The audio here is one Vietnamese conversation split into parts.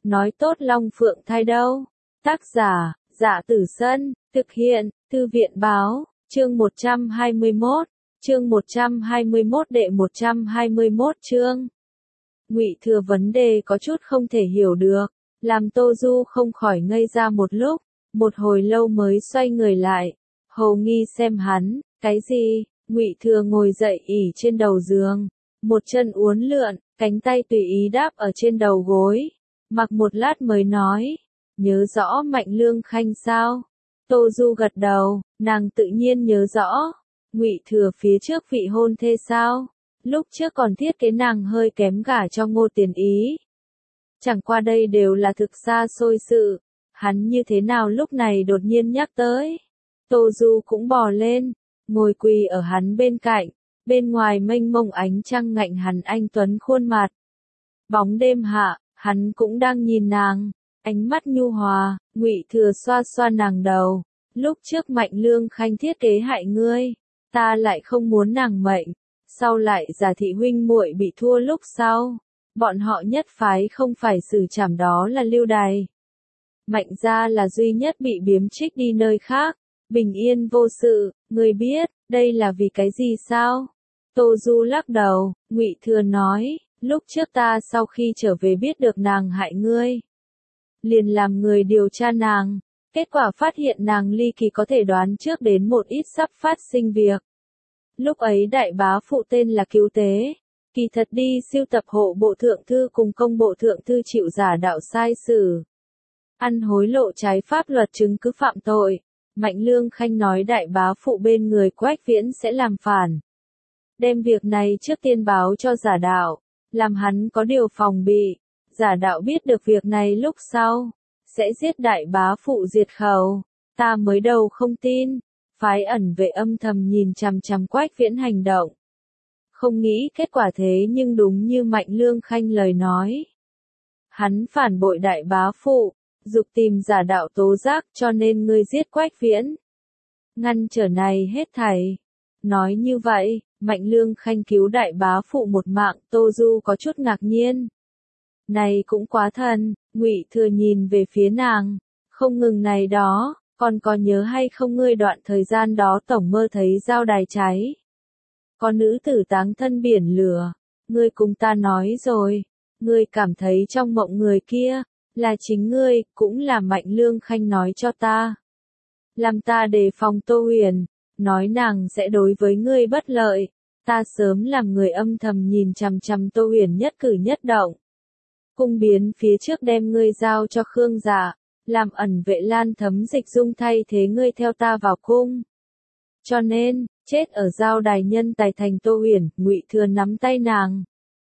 nói tốt Long Phượng thai đâu. Tác giả, Dạ Tử Sân, thực hiện, Thư viện báo, chương 121, chương 121 đệ 121 chương. Ngụy Thừa vấn đề có chút không thể hiểu được, làm Tô Du không khỏi ngây ra một lúc, một hồi lâu mới xoay người lại, hầu nghi xem hắn, cái gì? Ngụy Thừa ngồi dậy ỉ trên đầu giường, một chân uốn lượn, cánh tay tùy ý đáp ở trên đầu gối, mặc một lát mới nói, nhớ rõ Mạnh Lương Khanh sao? Tô Du gật đầu, nàng tự nhiên nhớ rõ. Ngụy Thừa phía trước vị hôn thê sao? Lúc trước còn thiết kế nàng hơi kém gả cho Ngô Tiền Ý. Chẳng qua đây đều là thực xa xôi sự, hắn như thế nào lúc này đột nhiên nhắc tới. Tô Du cũng bò lên, ngồi quỳ ở hắn bên cạnh, bên ngoài mênh mông ánh trăng ngạnh hắn anh tuấn khuôn mặt. Bóng đêm hạ, hắn cũng đang nhìn nàng, ánh mắt nhu hòa. Ngụy Thừa xoa xoa nàng đầu, lúc trước Mạnh Lương Khanh thiết kế hại ngươi, ta lại không muốn nàng mệnh, sau lại Giả thị huynh muội bị thua lúc sau, bọn họ nhất phái không phải xử trảm đó là Lưu Đày. Mạnh gia là duy nhất bị biếm trích đi nơi khác, bình yên vô sự, ngươi biết, đây là vì cái gì sao? Tô Du lắc đầu, Ngụy Thừa nói, lúc trước ta sau khi trở về biết được nàng hại ngươi, liền làm người điều tra nàng, kết quả phát hiện nàng ly kỳ có thể đoán trước đến một ít sắp phát sinh việc. Lúc ấy đại bá phụ tên là Cứu Tế, kỳ thật đi siêu tập hộ bộ thượng thư cùng công bộ thượng thư chịu giả đạo sai sử, ăn hối lộ trái pháp luật chứng cứ phạm tội. Mạnh Lương Khanh nói đại bá phụ bên người Quách Viễn sẽ làm phản, đem việc này trước tiên báo cho giả đạo, làm hắn có điều phòng bị. Giả đạo biết được việc này lúc sau, sẽ giết đại bá phụ diệt khẩu. Ta mới đầu không tin, phái ẩn vệ âm thầm nhìn chằm chằm Quách Viễn hành động. Không nghĩ kết quả thế nhưng đúng như Mạnh Lương Khanh lời nói. Hắn phản bội đại bá phụ, dục tìm giả đạo tố giác cho nên ngươi giết Quách Viễn. Ngăn trở này hết thảy. Nói như vậy, Mạnh Lương Khanh cứu đại bá phụ một mạng, Tô Du có chút ngạc nhiên. Này cũng quá thần. Ngụy Thừa nhìn về phía nàng, không ngừng này đó, còn có nhớ hay không ngươi đoạn thời gian đó tổng mơ thấy giao đài cháy. Có nữ tử táng thân biển lửa, ngươi cùng ta nói rồi, ngươi cảm thấy trong mộng người kia, là chính ngươi, cũng là Mạnh Lương Khanh nói cho ta. Làm ta đề phòng Tô Huyền, nói nàng sẽ đối với ngươi bất lợi, ta sớm làm người âm thầm nhìn chằm chằm Tô Huyền nhất cử nhất động. Cung biến phía trước đem ngươi giao cho Khương Dạ, làm ẩn vệ Lan Thấm Dịch Dung thay thế ngươi theo ta vào cung. Cho nên, chết ở giao đài nhân tài thành Tô Huyền. Ngụy Thừa nắm tay nàng,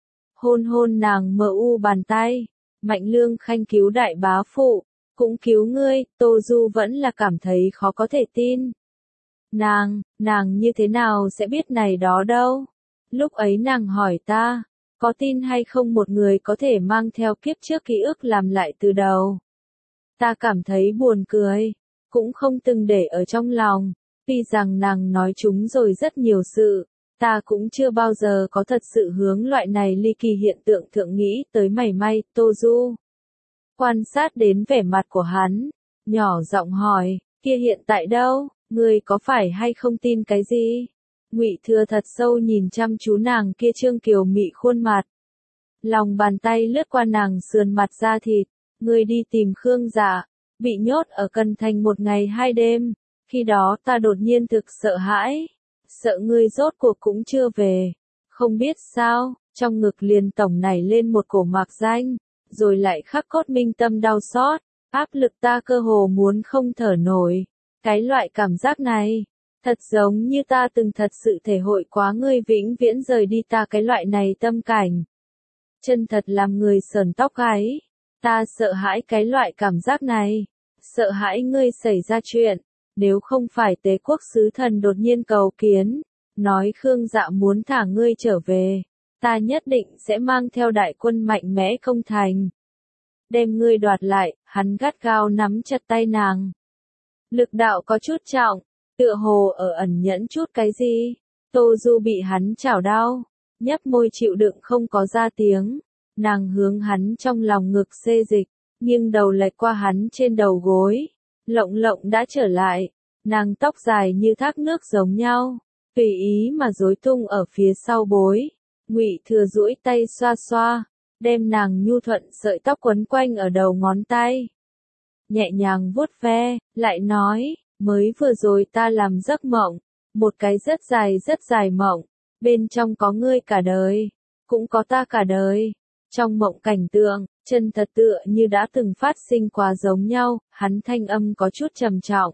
hôn hôn nàng mờ u bàn tay. Mạnh Lương Khanh cứu đại bá phụ, cũng cứu ngươi. Tô Du vẫn là cảm thấy khó có thể tin. Nàng như thế nào sẽ biết này đó đâu? Lúc ấy nàng hỏi ta, có tin hay không một người có thể mang theo kiếp trước ký ức làm lại từ đầu. Ta cảm thấy buồn cười, cũng không từng để ở trong lòng, tuy rằng nàng nói chúng rồi rất nhiều sự, ta cũng chưa bao giờ có thật sự hướng loại này ly kỳ hiện tượng thượng nghĩ tới mảy may. Tô Du quan sát đến vẻ mặt của hắn, nhỏ giọng hỏi, kia hiện tại đâu, ngươi có phải hay không tin cái gì? Ngụy Thừa thật sâu nhìn chăm chú nàng kia trương kiều mị khuôn mặt. Lòng bàn tay lướt qua nàng sườn mặt da thịt, ngươi đi tìm Khương Dạ, bị nhốt ở Cần Thành 1 ngày 2 đêm, khi đó ta đột nhiên thực sợ hãi, sợ ngươi rốt cuộc cũng chưa về, không biết sao, trong ngực liền tổng nảy lên một cổ mạc danh, rồi lại khắc cốt minh tâm đau xót, áp lực ta cơ hồ muốn không thở nổi, cái loại cảm giác này. Thật giống như ta từng thật sự thể hội quá ngươi vĩnh viễn rời đi ta cái loại này tâm cảnh. Chân thật làm người sởn tóc gáy. Ta sợ hãi cái loại cảm giác này. Sợ hãi ngươi xảy ra chuyện. Nếu không phải Tế Quốc sứ thần đột nhiên cầu kiến, nói Khương Dạ muốn thả ngươi trở về, ta nhất định sẽ mang theo đại quân mạnh mẽ công thành. Đem ngươi đoạt lại. Hắn gắt gao nắm chặt tay nàng. Lực đạo có chút trọng. Tựa hồ ở ẩn nhẫn chút cái gì. Tô Du bị hắn chảo đau, nhấp môi chịu đựng không có ra tiếng. Nàng hướng hắn trong lòng ngực xê dịch, nghiêng đầu lệch qua hắn trên đầu gối. Lộng Lộng đã trở lại, nàng tóc dài như thác nước giống nhau, tùy ý mà rối tung ở phía sau bối. Ngụy Thừa duỗi tay xoa xoa, đem nàng nhu thuận sợi tóc quấn quanh ở đầu ngón tay. Nhẹ nhàng vuốt ve, lại nói, mới vừa rồi ta làm giấc mộng, một cái rất dài mộng, bên trong có ngươi cả đời, cũng có ta cả đời. Trong mộng cảnh tượng, chân thật tựa như đã từng phát sinh quá giống nhau, hắn thanh âm có chút trầm trọng.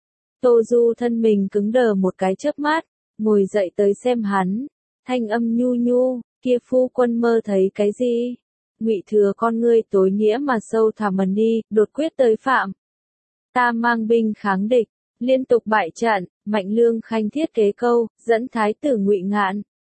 Tô Du thân mình cứng đờ một cái chớp mắt, ngồi dậy tới xem hắn, thanh âm nhu nhu, kia phu quân mơ thấy cái gì? Ngụy Thừa con ngươi tối nghĩa mà sâu thẳm đi, đột quyết tới phạm. Ta mang binh kháng địch, liên tục bại trận, Mạnh Lương Khanh thiết kế câu, dẫn thái tử Ngụy Ngạn.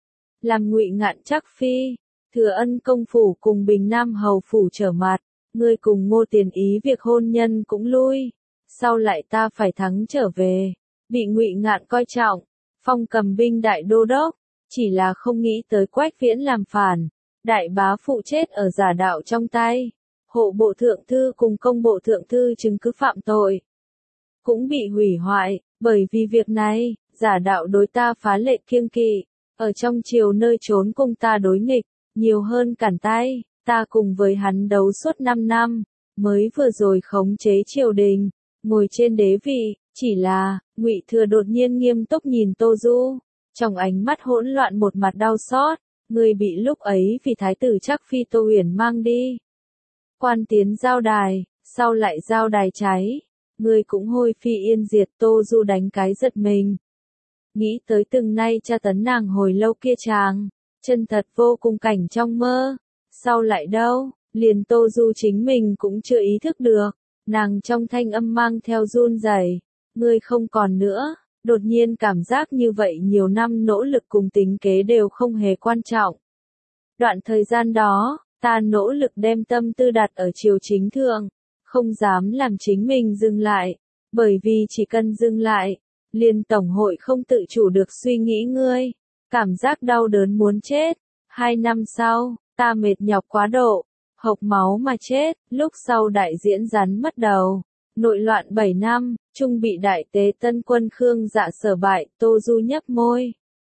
Làm Ngụy Ngạn chắc phi, Thừa Ân công phủ cùng Bình Nam hầu phủ trở mặt, ngươi cùng Ngô Tiền Ý việc hôn nhân cũng lui. Sau lại ta phải thắng trở về, bị Ngụy Ngạn coi trọng, phong cầm binh đại đô đốc, chỉ là không nghĩ tới Quách Viễn làm phản, đại bá phụ chết ở giả đạo trong tay, hộ bộ thượng thư cùng công bộ thượng thư chứng cứ phạm tội, cũng bị hủy hoại, bởi vì việc này, giả đạo đối ta phá lệ kiêng kỵ, ở trong triều nơi trốn cùng ta đối nghịch, nhiều hơn cản tay, ta cùng với hắn đấu suốt 5 năm, mới vừa rồi khống chế triều đình, ngồi trên đế vị, chỉ là, Ngụy Thừa đột nhiên nghiêm túc nhìn Tô Du, trong ánh mắt hỗn loạn một mặt đau xót, người bị lúc ấy vì thái tử chắc phi Tô Huyền mang đi. Quan tiến giao đài, sau lại giao đài cháy, người cũng hôi phi yên diệt. Tô Du đánh cái giật mình. Nghĩ tới từng nay tra tấn nàng hồi lâu kia chàng, chân thật vô cùng cảnh trong mơ, sau lại đâu, liền Tô Du chính mình cũng chưa ý thức được, nàng trong thanh âm mang theo run rẩy, ngươi không còn nữa. Đột nhiên cảm giác như vậy nhiều năm nỗ lực cùng tính kế đều không hề quan trọng. Đoạn thời gian đó, ta nỗ lực đem tâm tư đặt ở triều chính thượng, không dám làm chính mình dừng lại, bởi vì chỉ cần dừng lại, liền tổng hội không tự chủ được suy nghĩ ngươi, cảm giác đau đớn muốn chết. 2 năm sau, ta mệt nhọc quá độ, hộc máu mà chết, lúc sau đại diễn rắn mất đầu. Nội loạn 7 năm, trung bị đại tế tân quân Khương Dạ sở bại. Tô Du nhấp môi,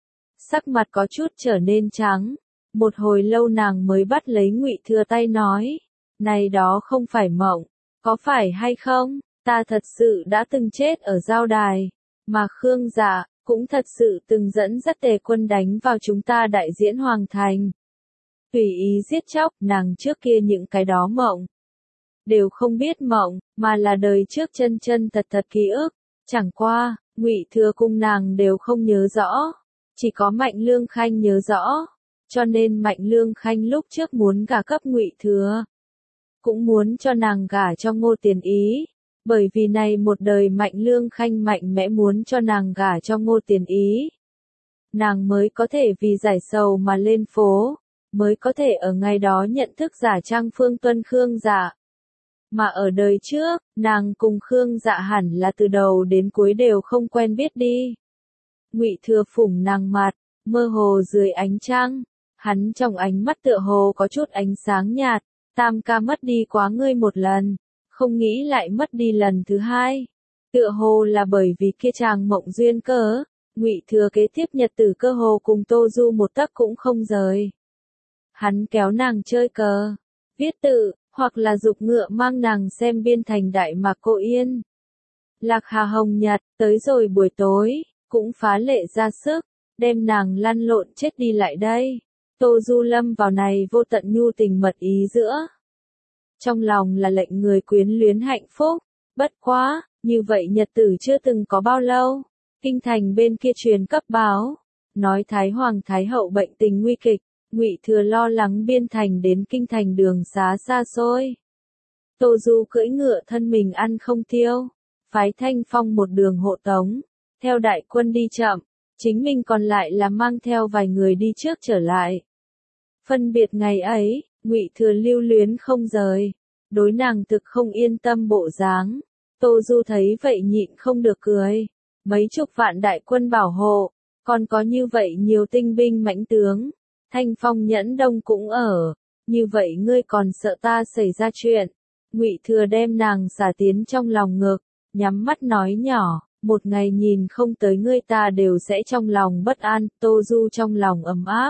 sắc mặt có chút trở nên trắng, một hồi lâu nàng mới bắt lấy Ngụy Thừa tay nói, này đó không phải mộng, có phải hay không, ta thật sự đã từng chết ở giao đài, mà Khương Dạ cũng thật sự từng dẫn dắt tề quân đánh vào chúng ta đại diễn hoàng thành. Tùy ý giết chóc, nàng trước kia những cái đó mộng đều không biết mộng, mà là đời trước chân chân thật thật ký ức. Chẳng qua, Ngụy Thừa cùng nàng đều không nhớ rõ, chỉ có Mạnh Lương Khanh nhớ rõ, cho nên Mạnh Lương Khanh lúc trước muốn gả cấp Ngụy Thừa, cũng muốn cho nàng gả cho Ngô Tiền Ý, bởi vì này một đời Mạnh Lương Khanh mạnh mẽ muốn cho nàng gả cho Ngô Tiền Ý. Nàng mới có thể vì giải sầu mà lên phố, mới có thể ở ngày đó nhận thức giả trang Phương Tuân Khương Dạ. Mà ở đời trước, nàng cùng Khương Dạ hẳn là từ đầu đến cuối đều không quen biết đi. Ngụy Thừa phủng nàng mặt, mơ hồ dưới ánh trăng, hắn trong ánh mắt tựa hồ có chút ánh sáng nhạt, tam ca mất đi quá ngươi một lần, không nghĩ lại mất đi lần thứ hai. Tựa hồ là bởi vì kia chàng mộng duyên cớ, Ngụy Thừa kế tiếp nhật tử cơ hồ cùng Tô Du một tấc cũng không rời. Hắn kéo nàng chơi cờ, viết tự, hoặc là giục ngựa mang nàng xem biên thành Đại Mạc Cô Yên. Lạc Hà Hồng Nhật, tới rồi buổi tối, cũng phá lệ ra sức, đem nàng lăn lộn chết đi lại đây. Tô Du lâm vào này vô tận nhu tình mật ý giữa. Trong lòng là lệnh người quyến luyến hạnh phúc, bất quá, như vậy nhật tử chưa từng có bao lâu. Kinh thành bên kia truyền cấp báo, nói Thái Hoàng Thái Hậu bệnh tình nguy kịch. Ngụy Thừa lo lắng biên thành đến kinh thành đường xá xa xôi. Tô Du cưỡi ngựa thân mình ăn không tiêu, phái Thanh Phong một đường hộ tống, theo đại quân đi chậm, chính mình còn lại là mang theo vài người đi trước trở lại. Phân biệt ngày ấy, Ngụy Thừa lưu luyến không rời, đối nàng thực không yên tâm bộ dáng. Tô Du thấy vậy nhịn không được cười, mấy chục vạn đại quân bảo hộ, còn có như vậy nhiều tinh binh mãnh tướng. Thanh Phong Nhẫn Đông cũng ở, như vậy ngươi còn sợ ta xảy ra chuyện, Ngụy Thừa đem nàng xả tiến trong lòng ngực, nhắm mắt nói nhỏ, một ngày nhìn không tới ngươi ta đều sẽ trong lòng bất an. Tô Du trong lòng ấm áp,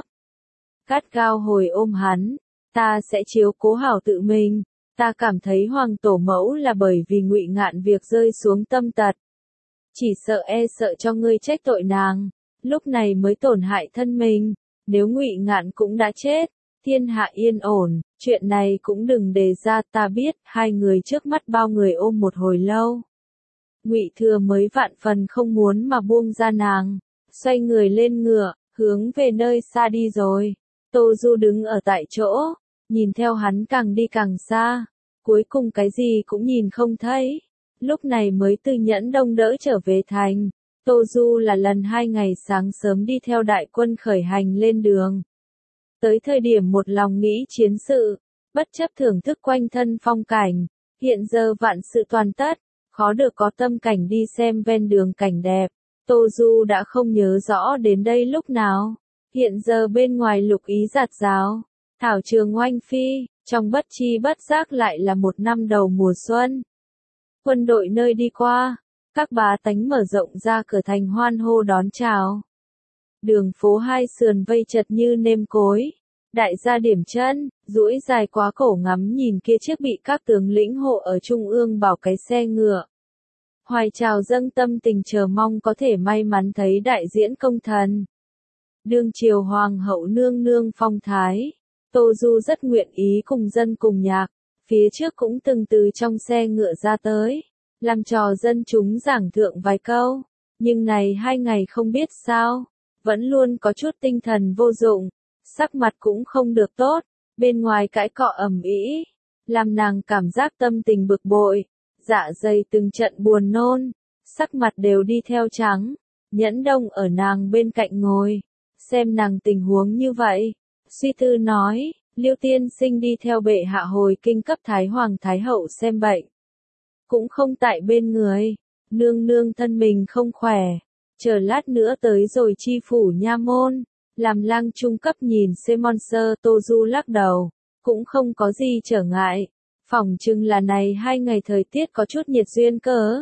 gắt gao hồi ôm hắn, ta sẽ chiếu cố hảo tự mình, ta cảm thấy Hoàng tổ mẫu là bởi vì Ngụy Ngạn việc rơi xuống tâm tật, chỉ sợ cho ngươi trách tội nàng, lúc này mới tổn hại thân mình, nếu Ngụy Ngạn cũng đã chết, thiên hạ yên ổn, chuyện này cũng đừng đề ra. Ta biết. Hai người trước mắt bao người ôm một hồi lâu, Ngụy Thừa mới vạn phần không muốn mà buông ra nàng, xoay người lên ngựa, hướng về nơi xa đi rồi. Tô Du đứng ở tại chỗ, nhìn theo hắn càng đi càng xa, cuối cùng cái gì cũng nhìn không thấy, lúc này mới từ Nhẫn Đông đỡ trở về thành. Tô Du là lần 2 ngày sáng sớm đi theo đại quân khởi hành lên đường. Tới thời điểm một lòng nghĩ chiến sự, bất chấp thưởng thức quanh thân phong cảnh, hiện giờ vạn sự toàn tất, khó được có tâm cảnh đi xem ven đường cảnh đẹp. Tô Du đã không nhớ rõ đến đây lúc nào, hiện giờ bên ngoài lục ý rạt rào, thảo trường oanh phi, trong bất chi bất giác lại là một năm đầu mùa xuân. Quân đội nơi đi qua, các bá tánh mở rộng ra cửa thành hoan hô đón chào. Đường phố hai sườn vây chật như nêm cối, đại gia điểm chân, duỗi dài quá cổ ngắm nhìn kia chiếc bị các tướng lĩnh hộ ở trung ương bảo cái xe ngựa. Hoài trào dâng tâm tình chờ mong có thể may mắn thấy đại diễn công thần. Đương triều hoàng hậu nương nương phong thái, Tô Du rất nguyện ý cùng dân cùng nhạc, phía trước cũng từng từ trong xe ngựa ra tới, làm trò dân chúng giảng thượng vài câu, nhưng này 2 ngày không biết sao, vẫn luôn có chút tinh thần vô dụng, sắc mặt cũng không được tốt, bên ngoài cãi cọ ầm ĩ, làm nàng cảm giác tâm tình bực bội, dạ dày từng trận buồn nôn, sắc mặt đều đi theo trắng. Nhẫn Đông ở nàng bên cạnh ngồi, xem nàng tình huống như vậy, suy tư nói, Liêu tiên sinh đi theo bệ hạ hồi kinh cấp Thái Hoàng Thái Hậu xem bệnh, cũng không tại bên người, nương nương thân mình không khỏe, chờ lát nữa tới rồi chi phủ nha môn, làm lang trung cấp nhìn xem Monster. Tô Du lắc đầu, cũng không có gì trở ngại, phỏng chừng là này 2 ngày thời tiết có chút nhiệt duyên cớ.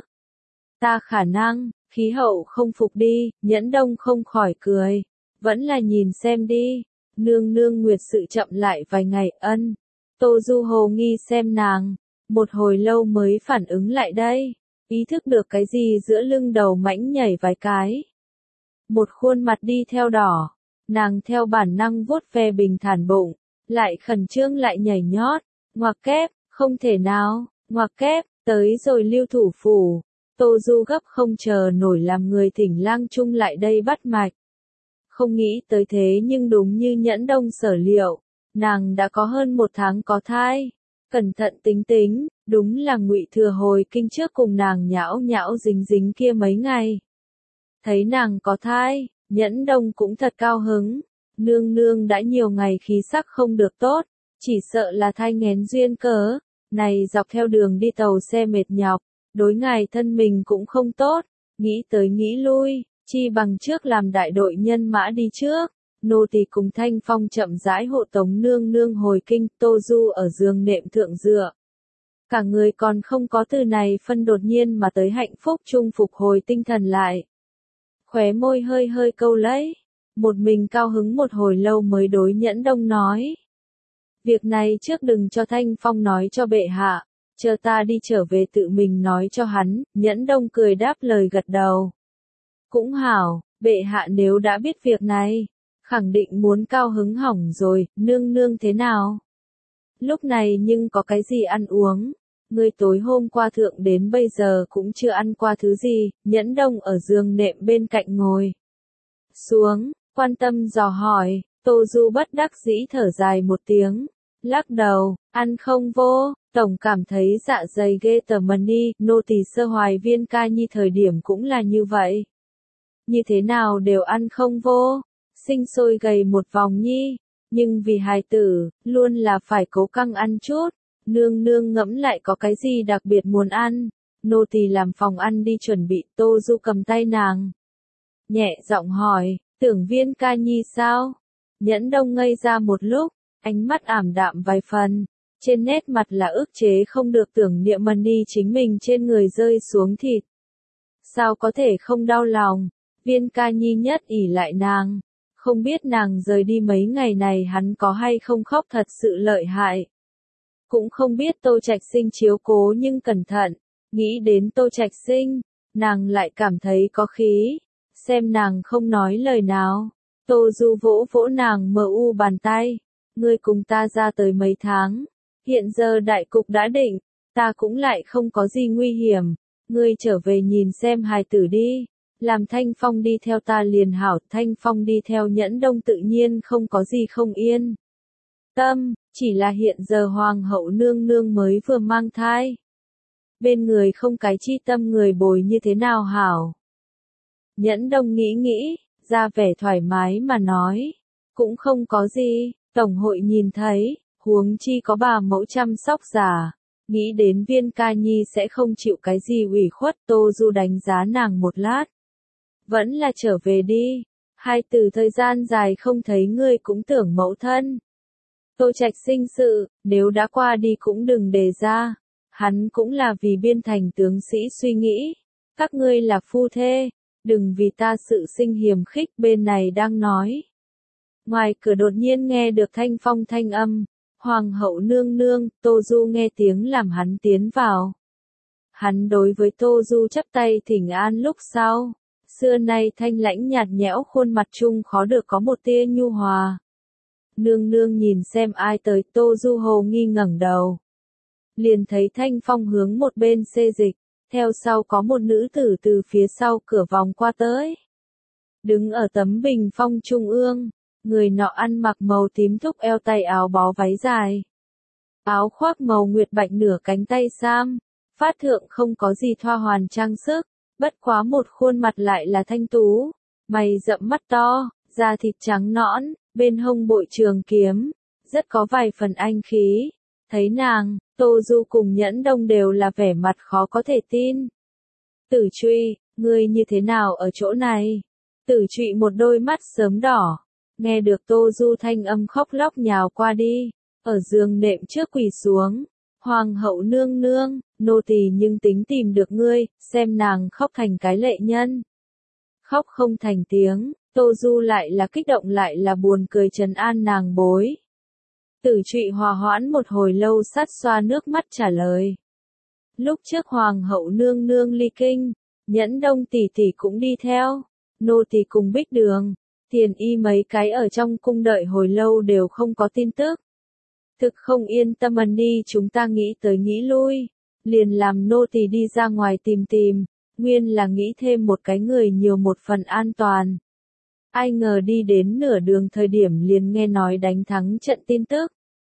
Ta khả năng, khí hậu không phục đi. Nhẫn Đông không khỏi cười, vẫn là nhìn xem đi, nương nương nguyệt sự chậm lại vài ngày. Ân. Tô Du hồ nghi xem nàng, một hồi lâu mới phản ứng lại đây, ý thức được cái gì giữa lưng đầu mãnh nhảy vài cái. Một khuôn mặt đi theo đỏ, nàng theo bản năng vuốt ve bình thản bụng, lại khẩn trương lại nhảy nhót, ngoặc kép, không thể nào, ngoặc kép, tới rồi Lưu thủ phủ. Tô Du gấp không chờ nổi làm người thỉnh lang trung lại đây bắt mạch. Không nghĩ tới thế nhưng đúng như Nhẫn Đông sở liệu, nàng đã có hơn 1 tháng có thai. Cẩn thận tính tính, đúng là Ngụy Thừa hồi kinh trước cùng nàng nhão nhão dính dính kia mấy ngày. Thấy nàng có thai, Nhẫn Đông cũng thật cao hứng, nương nương đã nhiều ngày khí sắc không được tốt, chỉ sợ là thai nghén duyên cớ, này dọc theo đường đi tàu xe mệt nhọc, đối ngài thân mình cũng không tốt, nghĩ tới nghĩ lui, chi bằng trước làm đại đội nhân mã đi trước, nô tỳ cùng Thanh Phong chậm rãi hộ tống nương nương hồi kinh. Tô Du ở giường nệm thượng dựa, cả người còn không có từ này phân đột nhiên mà tới hạnh phúc chung phục hồi tinh thần lại, khóe môi hơi hơi câu lấy, một mình cao hứng một hồi lâu mới đối Nhẫn Đông nói, việc này trước đừng cho Thanh Phong nói cho bệ hạ, chờ ta đi trở về tự mình nói cho hắn. Nhẫn Đông cười đáp lời gật đầu, cũng hảo, bệ hạ nếu đã biết việc này, khẳng định muốn cao hứng hỏng rồi. Nương nương thế nào? Lúc này nhưng có cái gì ăn uống? Ngươi tối hôm qua thượng đến bây giờ cũng chưa ăn qua thứ gì. Nhẫn Đông ở giường nệm bên cạnh ngồi xuống, quan tâm dò hỏi. Tô Du bất đắc dĩ thở dài một tiếng, lắc đầu, ăn không vô, tổng cảm thấy dạ dày ghê tởm đi. Nô tỳ sơ hoài Viên Ca Nhi thời điểm cũng là như vậy, như thế nào đều ăn không vô, sinh sôi gầy một vòng nhi, nhưng vì hài tử, luôn là phải cố căng ăn chút. Nương nương ngẫm lại có cái gì đặc biệt muốn ăn, nô tỳ làm phòng ăn đi chuẩn bị. Tô Du cầm tay nàng, nhẹ giọng hỏi, tưởng Viên Ca Nhi sao? Nhẫn Đông ngây ra một lúc, ánh mắt ảm đạm vài phần, trên nét mặt là ức chế không được tưởng niệm Money chính mình trên người rơi xuống thịt. Sao có thể không đau lòng, Viên Ca Nhi nhất ỷ lại nàng, không biết nàng rời đi mấy ngày này hắn có hay không khóc thật sự lợi hại. Cũng không biết Tô Trạch Sinh chiếu cố nhưng cẩn thận, nghĩ đến Tô Trạch Sinh, nàng lại cảm thấy có khí, xem nàng không nói lời nào. Tô Du vỗ vỗ nàng mờ u bàn tay, ngươi cùng ta ra tới mấy tháng, hiện giờ đại cục đã định, ta cũng lại không có gì nguy hiểm, ngươi trở về nhìn xem hài tử đi, làm Thanh Phong đi theo ta liền hảo, Thanh Phong đi theo Nhẫn Đông tự nhiên không có gì không yên tâm, chỉ là hiện giờ Hoàng hậu nương nương mới vừa mang thai. Bên người không cái chi tâm người bồi như thế nào hảo. Nhẫn Đông nghĩ nghĩ, ra vẻ thoải mái mà nói, cũng không có gì, Tổng hội nhìn thấy, huống chi có bà mẫu chăm sóc già, nghĩ đến Viên Ca Nhi sẽ không chịu cái gì ủy khuất. Tô Du đánh giá nàng một lát, vẫn là trở về đi, hai từ thời gian dài không thấy ngươi cũng tưởng mẫu thân. Tô Trạch Sinh sự, nếu đã qua đi cũng đừng đề ra, hắn cũng là vì biên thành tướng sĩ suy nghĩ, các ngươi là phu thê, đừng vì ta sự sinh hiềm khích. Bên này đang nói, ngoài cửa đột nhiên nghe được Thanh Phong thanh âm, Hoàng hậu nương nương. Tô Du nghe tiếng làm hắn tiến vào. Hắn đối với Tô Du chắp tay thỉnh an lúc sau, xưa nay thanh lãnh nhạt nhẽo khuôn mặt chung khó được có một tia nhu hòa. Nương nương nhìn xem ai tới. Tô Du hồ nghi ngẩng đầu, liền thấy Thanh Phong hướng một bên xê dịch, theo sau có một nữ tử từ phía sau cửa vòng qua tới. Đứng ở tấm bình phong trung ương, người nọ ăn mặc màu tím thúc eo tay áo bó váy dài. Áo khoác màu nguyệt bạch nửa cánh tay sam, phát thượng không có gì thoa hoàn trang sức, bất quá một khuôn mặt lại là thanh tú, mày rậm mắt to, da thịt trắng nõn, bên hông bội trường kiếm, rất có vài phần anh khí. Thấy nàng, Tô Du cùng Nhẫn Đông đều là vẻ mặt khó có thể tin. Tử Trụy, ngươi như thế nào ở chỗ này? Tử Trụy một đôi mắt sớm đỏ, nghe được Tô Du thanh âm khóc lóc nhào qua đi, ở giường nệm trước quỳ xuống. Hoàng hậu nương nương, nô tỳ nhưng tính tìm được ngươi, xem nàng khóc thành cái lệ nhân. Khóc không thành tiếng, Tô Du lại là kích động lại là buồn cười trấn an nàng bối. Tử Trụy hòa hoãn một hồi lâu sát xoa nước mắt trả lời. Lúc trước Hoàng hậu nương nương ly kinh, Nhẫn Đông tỷ tỷ cũng đi theo, nô tỳ cùng Bích Đường, Tiền Y mấy cái ở trong cung đợi hồi lâu đều không có tin tức. Thực không yên tâm đi, chúng ta nghĩ tới nghĩ lui, liền làm nô tỳ đi ra ngoài tìm tìm, nguyên là nghĩ thêm một cái người nhiều một phần an toàn. Ai ngờ đi đến nửa đường thời điểm liền nghe nói đánh thắng trận tin tức.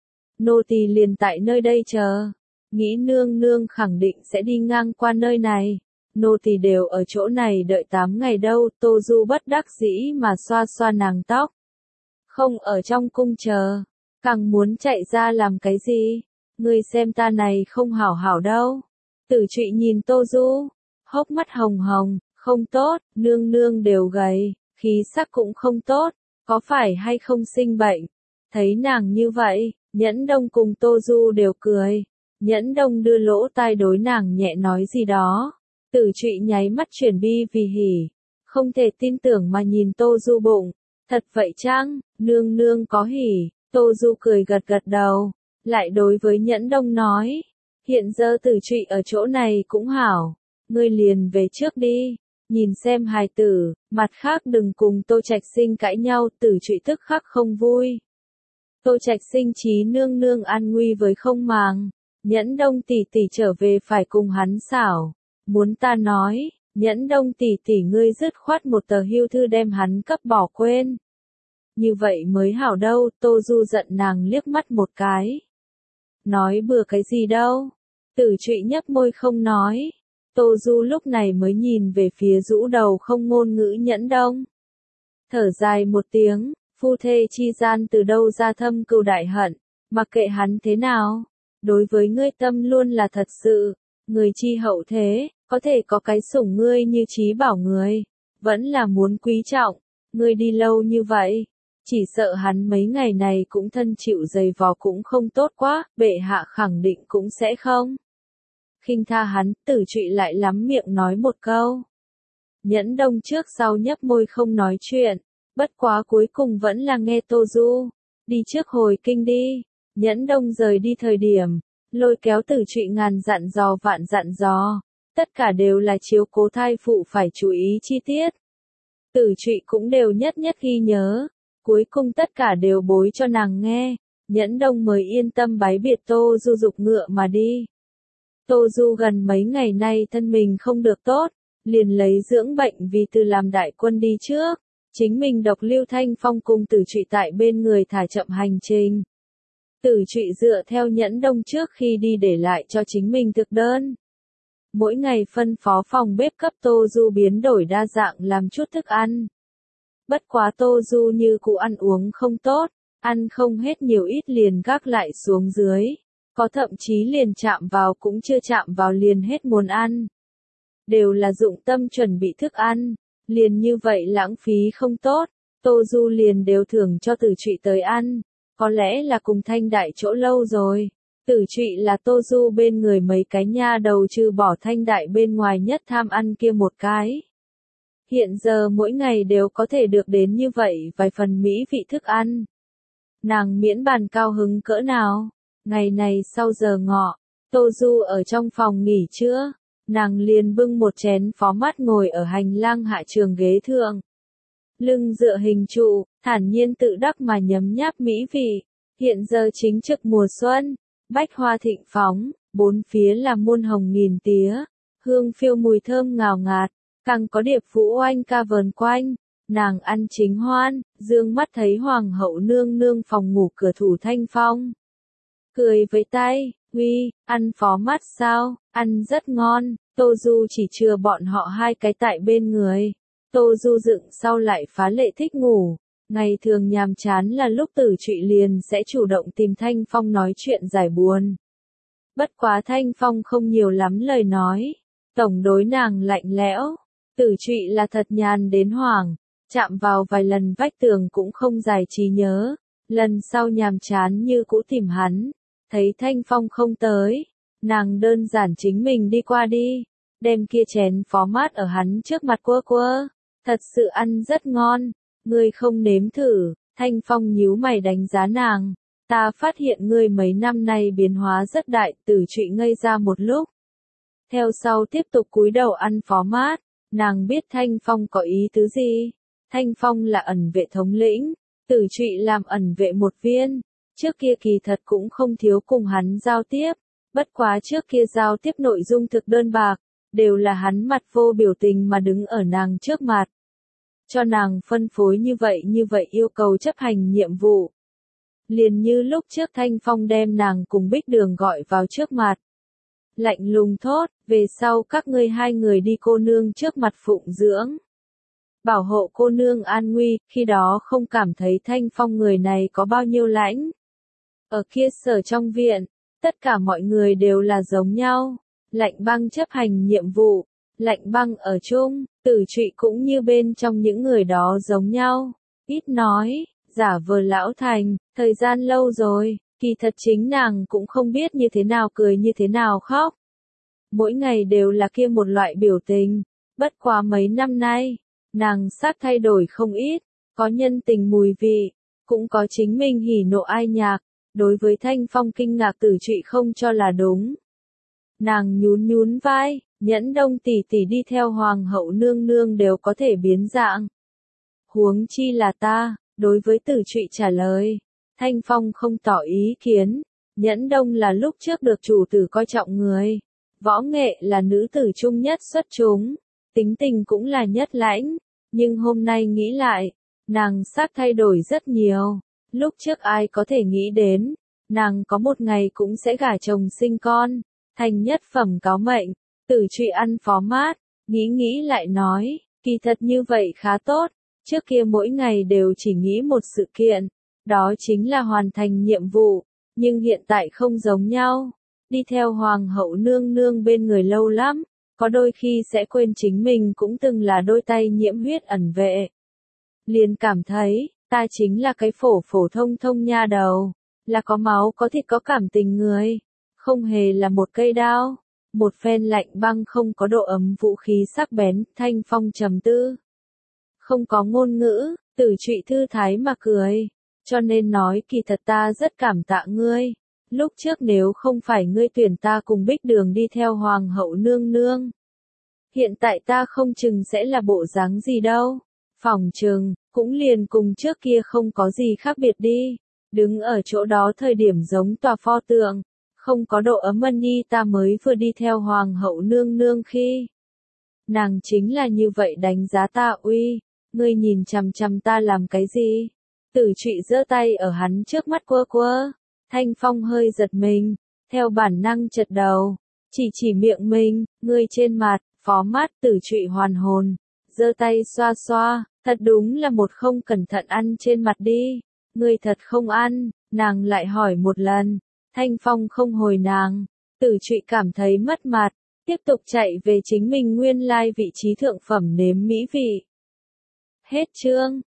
Nô tỳ liền tại nơi đây chờ, nghĩ nương nương khẳng định sẽ đi ngang qua nơi này. Nô tỳ đều ở chỗ này đợi 8 ngày đâu. Tô Du bất đắc dĩ mà xoa xoa nàng tóc. Không ở trong cung chờ, càng muốn chạy ra làm cái gì? Ngươi xem ta này không hảo hảo đâu. Tử Trụy nhìn Tô Du, hốc mắt hồng hồng, không tốt, nương nương đều gầy, khí sắc cũng không tốt, có phải hay không sinh bệnh? Thấy nàng như vậy, Nhẫn Đông cùng Tô Du đều cười. Nhẫn Đông đưa lỗ tai đối nàng nhẹ nói gì đó. Tử Trụy nháy mắt chuyển bi vì hỉ, không thể tin tưởng mà nhìn Tô Du bụng. Thật vậy chăng, nương nương có hỉ? Tô Du cười gật gật đầu, lại đối với Nhẫn Đông nói, hiện giờ Tử Trụy ở chỗ này cũng hảo, ngươi liền về trước đi, nhìn xem hài tử, mặt khác đừng cùng Tô Trạch Sinh cãi nhau. Tử Trụy tức khắc không vui. Tô Trạch Sinh trí nương nương an nguy với không màng, Nhẫn Đông tỷ tỷ trở về phải cùng hắn xảo. Muốn ta nói, Nhẫn Đông tỷ tỷ ngươi dứt khoát một tờ hưu thư đem hắn cấp bỏ quên. Như vậy mới hảo đâu. Tô Du giận nàng liếc mắt một cái. Nói bừa cái gì đâu. Tử Trụy nhấp môi không nói. Tô Du lúc này mới nhìn về phía rũ đầu không ngôn ngữ Nhẫn Đông. Thở dài một tiếng, phu thê chi gian từ đâu ra thâm cừu đại hận, mặc kệ hắn thế nào, đối với ngươi tâm luôn là thật sự, người chi hậu thế, có thể có cái sủng ngươi như Trí Bảo người, vẫn là muốn quý trọng, ngươi đi lâu như vậy, Chỉ sợ hắn mấy ngày này cũng thân chịu giày vò cũng không tốt quá, bệ hạ khẳng định cũng sẽ không khinh tha hắn. Tử Trụy lại lắm miệng nói một câu. Nhẫn Đông trước sau nhấp môi không nói chuyện, bất quá cuối cùng vẫn là nghe Tô Du. Đi trước hồi kinh đi. Nhẫn Đông rời đi thời điểm, lôi kéo Tử Trụy ngàn dặn dò vạn dặn dò, tất cả đều là chiếu cố thai phụ phải chú ý chi tiết. Tử Trụy cũng đều nhất nhất ghi nhớ, cuối cùng tất cả đều bối cho nàng nghe, Nhẫn Đông mới yên tâm bái biệt Tô Du dục ngựa mà đi. Tô Du gần mấy ngày nay thân mình không được tốt, liền lấy dưỡng bệnh vì từ làm đại quân đi trước, chính mình độc lưu Thanh Phong cùng Tử Trụy tại bên người thả chậm hành trình. Tử Trụy dựa theo Nhẫn Đông trước khi đi để lại cho chính mình thực đơn. Mỗi ngày phân phó phòng bếp cấp Tô Du biến đổi đa dạng làm chút thức ăn. Bất quá Tô Du như cụ ăn uống không tốt, ăn không hết nhiều ít liền gác lại xuống dưới, có thậm chí liền chạm vào cũng chưa chạm vào liền hết muốn ăn. Đều là dụng tâm chuẩn bị thức ăn, liền như vậy lãng phí không tốt, Tô Du liền đều thưởng cho Tử Trụy tới ăn, có lẽ là cùng Thanh Đại chỗ lâu rồi. Tử Trụy là Tô Du bên người mấy cái nha đầu trừ bỏ Thanh Đại bên ngoài nhất tham ăn kia một cái. Hiện giờ mỗi ngày đều có thể được đến như vậy vài phần mỹ vị thức ăn. Nàng miễn bàn cao hứng cỡ nào. Ngày này sau giờ ngọ, Tô Du ở trong phòng nghỉ trưa, nàng liền bưng một chén phó mát ngồi ở hành lang hạ trường ghế thượng. Lưng dựa hình trụ, thản nhiên tự đắc mà nhấm nháp mỹ vị. Hiện giờ chính trực mùa xuân, bách hoa thịnh phóng, bốn phía là muôn hồng nghìn tía, hương phiêu mùi thơm ngào ngạt, càng có điệp vũ oanh ca vờn quanh. Nàng ăn chính hoan, dương mắt thấy hoàng hậu nương nương phòng ngủ cửa thủ Thanh Phong. Cười với tay, uy, ăn phó mát sao, ăn rất ngon. Tô Du chỉ chừa bọn họ hai cái tại bên người. Tô Du dựng sau lại phá lệ thích ngủ. Ngày thường nhàm chán là lúc Tử Trụy liền sẽ chủ động tìm Thanh Phong nói chuyện giải buồn. Bất quá Thanh Phong không nhiều lắm lời nói, tổng đối nàng lạnh lẽo. Tử Trụy là thật nhàn đến hoảng, chạm vào vài lần vách tường cũng không giải trí nhớ. Lần sau nhàm chán như cũ tìm hắn, thấy Thanh Phong không tới, nàng đơn giản chính mình đi qua đi, đem kia chén phó mát ở hắn trước mặt quơ quơ. Thật sự ăn rất ngon. Ngươi không nếm thử. Thanh Phong nhíu mày đánh giá nàng. Ta phát hiện ngươi mấy năm nay biến hóa rất đại. Tử Trụy ngây ra một lúc, theo sau tiếp tục cúi đầu ăn phó mát. Nàng biết Thanh Phong có ý tứ gì. Thanh Phong là ẩn vệ thống lĩnh, Tử Trụy làm ẩn vệ một viên. Trước kia kỳ thật cũng không thiếu cùng hắn giao tiếp, bất quá trước kia giao tiếp nội dung thực đơn bạc, đều là hắn mặt vô biểu tình mà đứng ở nàng trước mặt, cho nàng phân phối như vậy yêu cầu chấp hành nhiệm vụ. Liền như lúc trước Thanh Phong đem nàng cùng Bích Đường gọi vào trước mặt, lạnh lùng thốt, về sau các ngươi hai người đi cô nương trước mặt phụng dưỡng, bảo hộ cô nương an nguy. Khi đó không cảm thấy Thanh Phong người này có bao nhiêu lãnh. Ở kia sở trong viện, tất cả mọi người đều là giống nhau, lạnh băng chấp hành nhiệm vụ, lạnh băng ở chung. Tử Trụy cũng như bên trong những người đó giống nhau, ít nói, giả vờ lão thành. Thời gian lâu rồi, kỳ thật chính nàng cũng không biết như thế nào cười như thế nào khóc. Mỗi ngày đều là kia một loại biểu tình, bất quá mấy năm nay, nàng sắc thay đổi không ít, có nhân tình mùi vị, cũng có chính mình hỉ nộ ai nhạc. Đối với Thanh Phong kinh ngạc Tử Trụy không cho là đúng. Nàng nhún nhún vai, Nhẫn Đông tỷ tỷ đi theo hoàng hậu nương nương đều có thể biến dạng. Huống chi là ta. Đối với Tử Trụy trả lời, Thanh Phong không tỏ ý kiến. Nhẫn Đông là lúc trước được chủ tử coi trọng người, võ nghệ là nữ tử trung nhất xuất chúng, tính tình cũng là nhất lãnh, nhưng hôm nay nghĩ lại, nàng sắc thay đổi rất nhiều. Lúc trước ai có thể nghĩ đến, nàng có một ngày cũng sẽ gả chồng sinh con, thành nhất phẩm cáo mệnh. Tử Trụy ăn phó mát, nghĩ lại nói, kỳ thật như vậy khá tốt. Trước kia mỗi ngày đều chỉ nghĩ một sự kiện, đó chính là hoàn thành nhiệm vụ, nhưng hiện tại không giống nhau. Đi theo hoàng hậu nương nương bên người lâu lắm, có đôi khi sẽ quên chính mình cũng từng là đôi tay nhiễm huyết ẩn vệ. Liền cảm thấy, Ta chính là cái phổ phổ thông thông nha đầu, là có máu có thịt có cảm tình người, không hề là một cây đao, một phen lạnh băng không có độ ấm vũ khí sắc bén. Thanh Phong trầm tư, không có ngôn ngữ, Tử Trụy thư thái mà cười, cho nên nói kỳ thật ta rất cảm tạ ngươi. Lúc trước nếu không phải ngươi tuyển ta cùng Bích Đường đi theo Hoàng hậu nương nương, hiện tại ta không chừng sẽ là bộ dáng gì đâu. Phỏng chừng, cũng liền cùng trước kia không có gì khác biệt đi. Đứng ở chỗ đó thời điểm giống tòa pho tượng, không có độ ấm ân nhi ta mới vừa đi theo Hoàng hậu nương nương khi. Nàng chính là như vậy đánh giá ta uy, ngươi nhìn chằm chằm ta làm cái gì? Tử Trụy giơ tay ở hắn trước mắt quơ quơ. Thanh Phong hơi giật mình, theo bản năng chật đầu, chỉ miệng mình, ngươi trên mặt, phó mát. Tử Trụy hoàn hồn, giơ tay xoa xoa, thật đúng là một không cẩn thận ăn trên mặt đi, ngươi thật không ăn. Nàng lại hỏi một lần, Thanh Phong không hồi nàng, Tử Trụy cảm thấy mất mặt, tiếp tục chạy về chính mình nguyên lai vị trí thượng phẩm nếm mỹ vị. Hết chương.